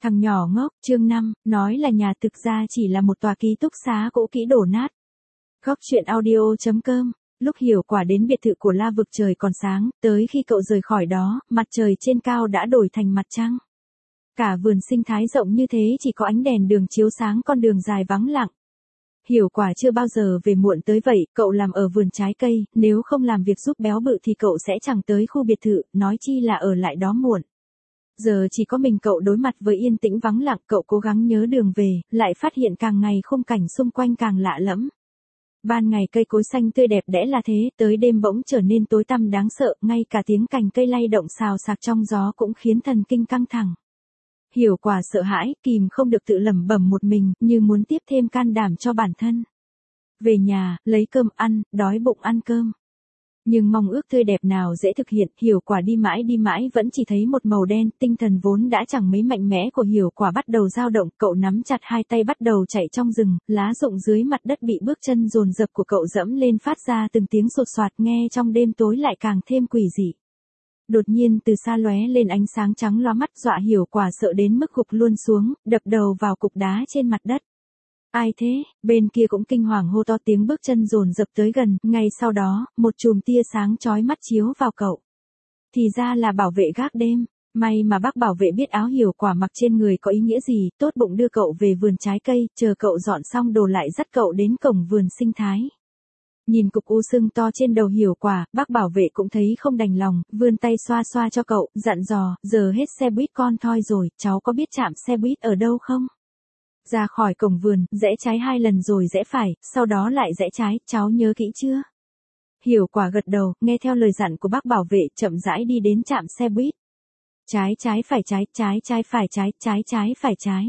Thằng nhỏ ngốc, chương 5, nói là nhà thực ra chỉ là một tòa ký túc xá cũ kỹ đổ nát. Góc chuyện audio.com. Lúc Hiểu Quả đến biệt thự của La Vực trời còn sáng, tới khi cậu rời khỏi đó, mặt trời trên cao đã đổi thành mặt trăng. Cả vườn sinh thái rộng như thế chỉ có ánh đèn đường chiếu sáng con đường dài vắng lặng. Hiểu Quả chưa bao giờ về muộn tới vậy, cậu làm ở vườn trái cây, nếu không làm việc giúp béo bự thì cậu sẽ chẳng tới khu biệt thự, nói chi là ở lại đó muộn. Giờ chỉ có mình cậu đối mặt với yên tĩnh vắng lặng, cậu cố gắng nhớ đường về, lại phát hiện càng ngày khung cảnh xung quanh càng lạ lẫm. Ban ngày cây cối xanh tươi đẹp đẽ là thế, tới đêm bỗng trở nên tối tăm đáng sợ, ngay cả tiếng cành cây lay động xào xạc trong gió cũng khiến thần kinh căng thẳng. Hiểu Quả sợ hãi, kìm không được tự lẩm bẩm một mình, như muốn tiếp thêm can đảm cho bản thân. Về nhà, lấy cơm ăn, đói bụng ăn cơm. Nhưng mong ước tươi đẹp nào dễ thực hiện, Hiểu Quả đi mãi vẫn chỉ thấy một màu đen, tinh thần vốn đã chẳng mấy mạnh mẽ của Hiểu Quả bắt đầu dao động, cậu nắm chặt hai tay bắt đầu chạy trong rừng, lá rụng dưới mặt đất bị bước chân dồn dập của cậu dẫm lên phát ra từng tiếng sột soạt, nghe trong đêm tối lại càng thêm quỷ dị. Đột nhiên từ xa lóe lên ánh sáng trắng loa mắt, dọa Hiểu Quả sợ đến mức gục luôn xuống, đập đầu vào cục đá trên mặt đất. Ai thế? Bên kia cũng kinh hoàng hô to, tiếng bước chân dồn dập tới gần, ngay sau đó, một chùm tia sáng chói mắt chiếu vào cậu. Thì ra là bảo vệ gác đêm, may mà bác bảo vệ biết áo Hiểu Quả mặc trên người có ý nghĩa gì, tốt bụng đưa cậu về vườn trái cây, chờ cậu dọn xong đồ lại dắt cậu đến cổng vườn sinh thái. Nhìn cục u sưng to trên đầu Hiểu Quả, bác bảo vệ cũng thấy không đành lòng, vươn tay xoa xoa cho cậu, dặn dò, giờ hết xe buýt con thoi rồi, cháu có biết trạm xe buýt ở đâu không? Ra khỏi cổng vườn, rẽ trái 2 lần rồi rẽ phải, sau đó lại rẽ trái, cháu nhớ kỹ chưa? Hiểu Quả gật đầu, nghe theo lời dặn của bác bảo vệ, chậm rãi đi đến trạm xe buýt. Trái phải trái, trái phải trái phải trái.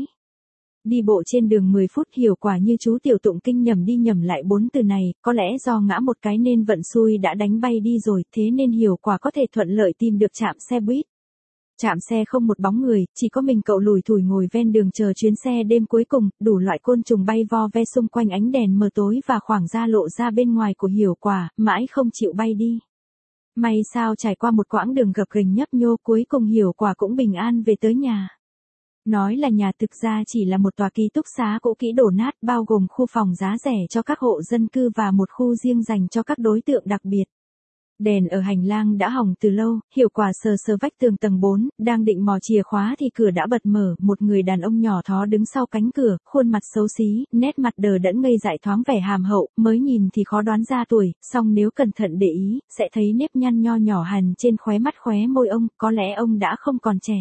Đi bộ trên đường 10 phút, Hiểu Quả như chú tiểu tụng kinh nhẩm đi nhẩm lại 4 từ này, có lẽ do ngã một cái nên vận xui đã đánh bay đi rồi, thế nên Hiểu Quả có thể thuận lợi tìm được trạm xe buýt. Trạm xe không một bóng người, chỉ có mình cậu lủi thủi ngồi ven đường chờ chuyến xe đêm cuối cùng, đủ loại côn trùng bay vo ve xung quanh ánh đèn mờ tối và khoảng da lộ ra bên ngoài của Hiểu Quả, mãi không chịu bay đi. May sao trải qua một quãng đường gập ghềnh nhấp nhô, cuối cùng Hiểu Quả cũng bình an về tới nhà. Nói là nhà thực ra chỉ là một tòa ký túc xá cũ kỹ đổ nát, bao gồm khu phòng giá rẻ cho các hộ dân cư và một khu riêng dành cho các đối tượng đặc biệt. Đèn ở hành lang đã hỏng từ lâu, Hiểu Quả sờ vách tường tầng 4, đang định mò chìa khóa thì cửa đã bật mở, một người đàn ông nhỏ thó đứng sau cánh cửa, khuôn mặt xấu xí, nét mặt đờ đẫn ngây dại thoáng vẻ hàm hậu, mới nhìn thì khó đoán ra tuổi, song nếu cẩn thận để ý, sẽ thấy nếp nhăn nho nhỏ hằn trên khóe mắt khóe môi ông, có lẽ ông đã không còn trẻ.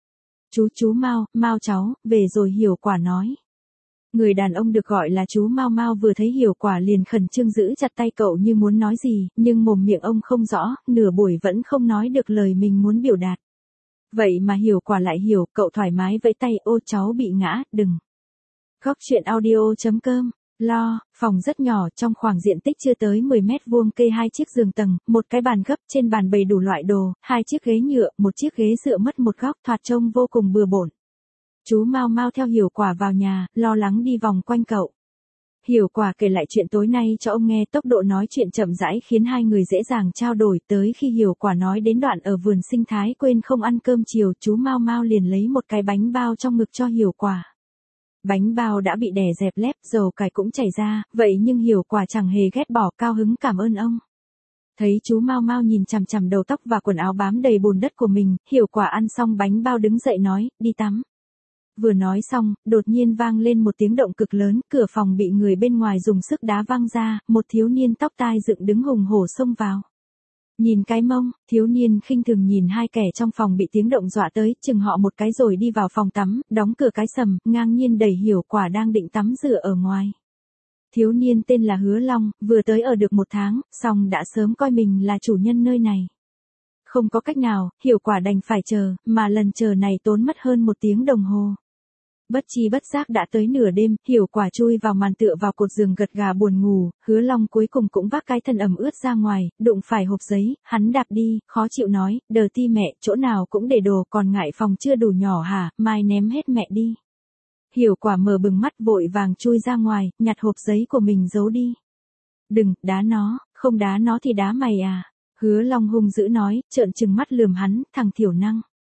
Chú Mao cháu, về rồi, Hiểu Quả nói. Người đàn ông được gọi là chú Mao vừa thấy Hiểu Quả liền khẩn trương giữ chặt tay cậu như muốn nói gì, nhưng mồm miệng ông không rõ, nửa buổi vẫn không nói được lời mình muốn biểu đạt. Vậy mà Hiểu Quả lại hiểu, cậu thoải mái vẫy tay, ô cháu bị ngã, đừng. Góc chuyện audio.com. Phòng rất nhỏ, trong khoảng diện tích chưa tới 10 mét vuông, kê 2 chiếc giường tầng, một cái bàn gấp, trên bàn bày đủ loại đồ, 2 chiếc ghế nhựa, một chiếc ghế dựa mất một góc, thoạt trông vô cùng bừa bộn. Chú Mao theo Hiểu Quả vào nhà, lo lắng đi vòng quanh cậu. Hiểu Quả kể lại chuyện tối nay cho ông nghe, tốc độ nói chuyện chậm rãi khiến hai người dễ dàng trao đổi, tới khi Hiểu Quả nói đến đoạn ở vườn sinh thái quên không ăn cơm chiều, chú Mao liền lấy một cái bánh bao trong ngực cho Hiểu Quả. Bánh bao đã bị đè dẹp lép, dầu cải cũng chảy ra, vậy nhưng Hiểu Quả chẳng hề ghét bỏ, cao hứng cảm ơn ông. Thấy chú Mao nhìn chằm chằm đầu tóc và quần áo bám đầy bùn đất của mình, Hiểu Quả ăn xong bánh bao đứng dậy nói, đi tắm. Vừa nói xong, đột nhiên vang lên một tiếng động cực lớn, cửa phòng bị người bên ngoài dùng sức đá văng ra, một thiếu niên tóc tai dựng đứng hùng hổ xông vào. Nhìn cái mông, thiếu niên khinh thường nhìn hai kẻ trong phòng bị tiếng động dọa tới, chừng họ một cái rồi đi vào phòng tắm, đóng cửa cái sầm, ngang nhiên đẩy Hiểu Quả đang định tắm rửa ở ngoài. Thiếu niên tên là Hứa Long, vừa tới ở được 1 tháng, song đã sớm coi mình là chủ nhân nơi này. Không có cách nào, Hiểu Quả đành phải chờ, mà lần chờ này tốn mất hơn 1 tiếng đồng hồ. Bất chi bất giác đã tới nửa đêm, Hiểu Quả chui vào màn tựa vào cột giường gật gà buồn ngủ, Hứa Long cuối cùng cũng vác cái thân ẩm ướt ra ngoài, đụng phải hộp giấy, hắn đạp đi, khó chịu nói, đờ ti mẹ, chỗ nào cũng để đồ, còn ngại phòng chưa đủ nhỏ hả, mai ném hết mẹ đi. Hiểu Quả mở bừng mắt vội vàng chui ra ngoài, nhặt hộp giấy của mình giấu đi. Đừng, đá nó, không đá nó thì đá mày à. Hứa Long hung dữ nói, trợn trừng mắt lườm hắn, thằng thiểu năng.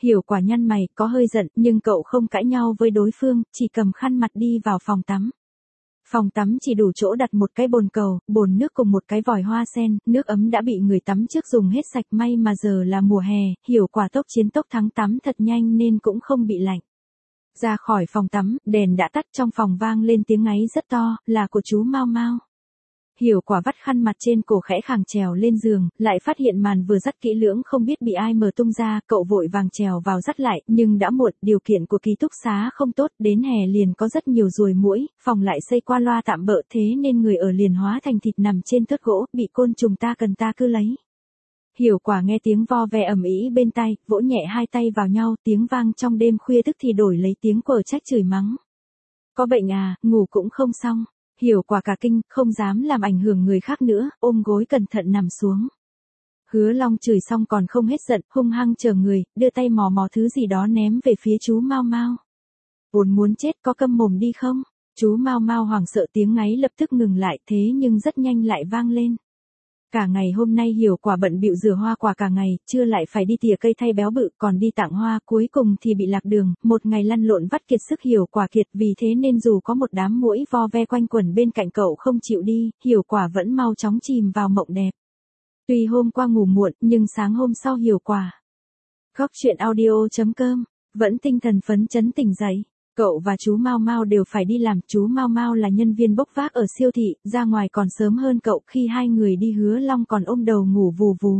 Hiểu Quả nhăn mày, có hơi giận, nhưng cậu không cãi nhau với đối phương, chỉ cầm khăn mặt đi vào phòng tắm. Phòng tắm chỉ đủ chỗ đặt một cái bồn cầu, bồn nước cùng một cái vòi hoa sen, nước ấm đã bị người tắm trước dùng hết sạch, may mà giờ là mùa hè, Hiểu Quả tốc chiến tốc thắng tắm thật nhanh nên cũng không bị lạnh. Ra khỏi phòng tắm, đèn đã tắt, trong phòng vang lên tiếng ngáy rất to, là của chú Mau Mau. Hiểu Quả vắt khăn mặt trên cổ khẽ khàng trèo lên giường, lại phát hiện màn vừa dắt kỹ lưỡng không biết bị ai mở tung ra, cậu vội vàng trèo vào dắt lại, nhưng đã muộn, điều kiện của ký túc xá không tốt, đến hè liền có rất nhiều ruồi muỗi, phòng lại xây qua loa tạm bợ thế nên người ở liền hóa thành thịt nằm trên thớt gỗ, bị côn trùng ta cần ta cứ lấy. Hiểu Quả nghe tiếng vo ve ầm ĩ bên tai, vỗ nhẹ hai tay vào nhau, tiếng vang trong đêm khuya tức thì đổi lấy tiếng quở trách chửi mắng. Có bệnh à, ngủ cũng không xong. Hiểu Quả cả kinh, không dám làm ảnh hưởng người khác nữa, ôm gối cẩn thận nằm xuống. Hứa Long chửi xong còn không hết giận, hung hăng chờ người, đưa tay mò mò thứ gì đó ném về phía chú Mau Mau. Vốn muốn chết, có câm mồm đi không? Chú Mau Mau hoảng sợ, tiếng ngáy lập tức ngừng lại, thế nhưng rất nhanh lại vang lên. Cả ngày hôm nay Hiểu Quả bận bịu rửa hoa quả cả ngày, trưa lại phải đi tỉa cây thay béo bự, còn đi tặng hoa, cuối cùng thì bị lạc đường, một ngày lăn lộn vắt kiệt sức Hiểu Quả kiệt, vì thế nên dù có một đám muỗi vo ve quanh quẩn bên cạnh cậu không chịu đi, Hiểu Quả vẫn mau chóng chìm vào mộng đẹp. Tuy hôm qua ngủ muộn, nhưng sáng hôm sau Hiểu Quả Góc chuyện audio.com vẫn tinh thần phấn chấn tỉnh dậy. Cậu và chú Mau Mau đều phải đi làm, chú Mau Mau là nhân viên bốc vác ở siêu thị, ra ngoài còn sớm hơn cậu, khi hai người đi Hứa Long còn ôm đầu ngủ vù vù.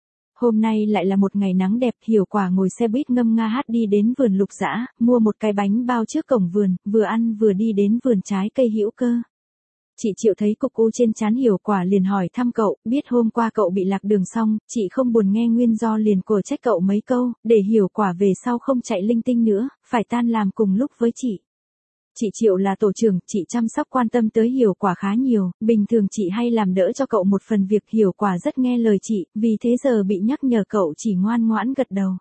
Hôm nay lại là một ngày nắng đẹp, Hiểu Quả ngồi xe buýt ngâm nga hát đi đến vườn lục dã, mua một cái bánh bao trước cổng vườn, vừa ăn vừa đi đến vườn trái cây hữu cơ. Chị Triệu thấy cục u trên trán Hiểu Quả liền hỏi thăm cậu, biết hôm qua cậu bị lạc đường xong, chị không buồn nghe nguyên do liền cổ trách cậu mấy câu, để Hiểu Quả về sau không chạy linh tinh nữa, phải tan làm cùng lúc với chị. Chị Triệu là tổ trưởng, chị chăm sóc quan tâm tới Hiểu Quả khá nhiều, bình thường chị hay làm đỡ cho cậu một phần việc, Hiểu Quả rất nghe lời chị, vì thế giờ bị nhắc nhở cậu chỉ ngoan ngoãn gật đầu.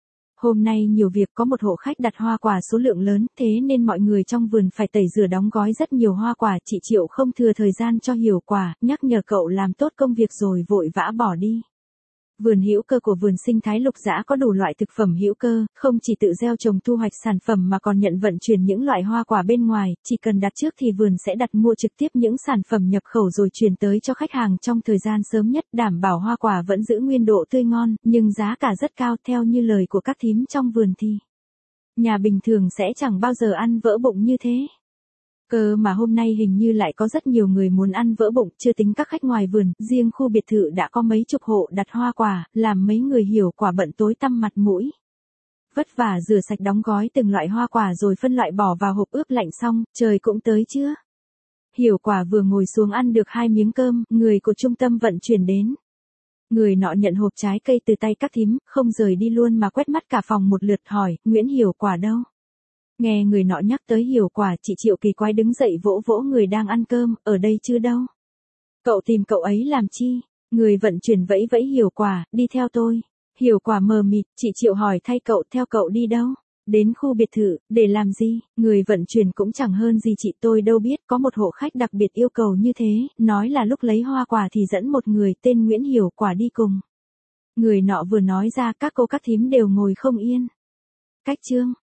Hôm nay nhiều việc, có một hộ khách đặt hoa quả số lượng lớn, thế nên mọi người trong vườn phải tẩy rửa đóng gói rất nhiều hoa quả, chị Triệu không thừa thời gian cho Hiểu Quả, nhắc nhở cậu làm tốt công việc rồi vội vã bỏ đi. Vườn hữu cơ của vườn sinh thái Lục Dã có đủ loại thực phẩm hữu cơ, không chỉ tự gieo trồng thu hoạch sản phẩm mà còn nhận vận chuyển những loại hoa quả bên ngoài, chỉ cần đặt trước thì vườn sẽ đặt mua trực tiếp những sản phẩm nhập khẩu rồi chuyển tới cho khách hàng trong thời gian sớm nhất, đảm bảo hoa quả vẫn giữ nguyên độ tươi ngon, nhưng giá cả rất cao, theo như lời của các thím trong vườn thì nhà bình thường sẽ chẳng bao giờ ăn vỡ bụng như thế. Cơ mà hôm nay hình như lại có rất nhiều người muốn ăn vỡ bụng, chưa tính các khách ngoài vườn, riêng khu biệt thự đã có mấy chục hộ đặt hoa quả, làm mấy người Hiểu Quả bận tối tăm mặt mũi. Vất vả rửa sạch đóng gói từng loại hoa quả rồi phân loại bỏ vào hộp ướp lạnh xong, trời cũng tới chưa? Hiểu Quả vừa ngồi xuống ăn được 2 miếng cơm, người của trung tâm vận chuyển đến. Người nọ nhận hộp trái cây từ tay các thím, không rời đi luôn mà quét mắt cả phòng một lượt hỏi, Nguyễn Hiểu Quả đâu? Nghe người nọ nhắc tới Hiểu Quả, chị Triệu kỳ quái đứng dậy vỗ vỗ người đang ăn cơm, ở đây chứ đâu. Cậu tìm cậu ấy làm chi? Người vận chuyển vẫy vẫy Hiểu Quả, đi theo tôi. Hiểu Quả mờ mịt, chị Triệu hỏi thay cậu, theo cậu đi đâu? Đến khu biệt thự, để làm gì? Người vận chuyển cũng chẳng hơn gì chị, tôi đâu biết, có một hộ khách đặc biệt yêu cầu như thế, nói là lúc lấy hoa quả thì dẫn một người tên Nguyễn Hiểu Quả đi cùng. Người nọ vừa nói ra các cô các thím đều ngồi không yên. Cách chương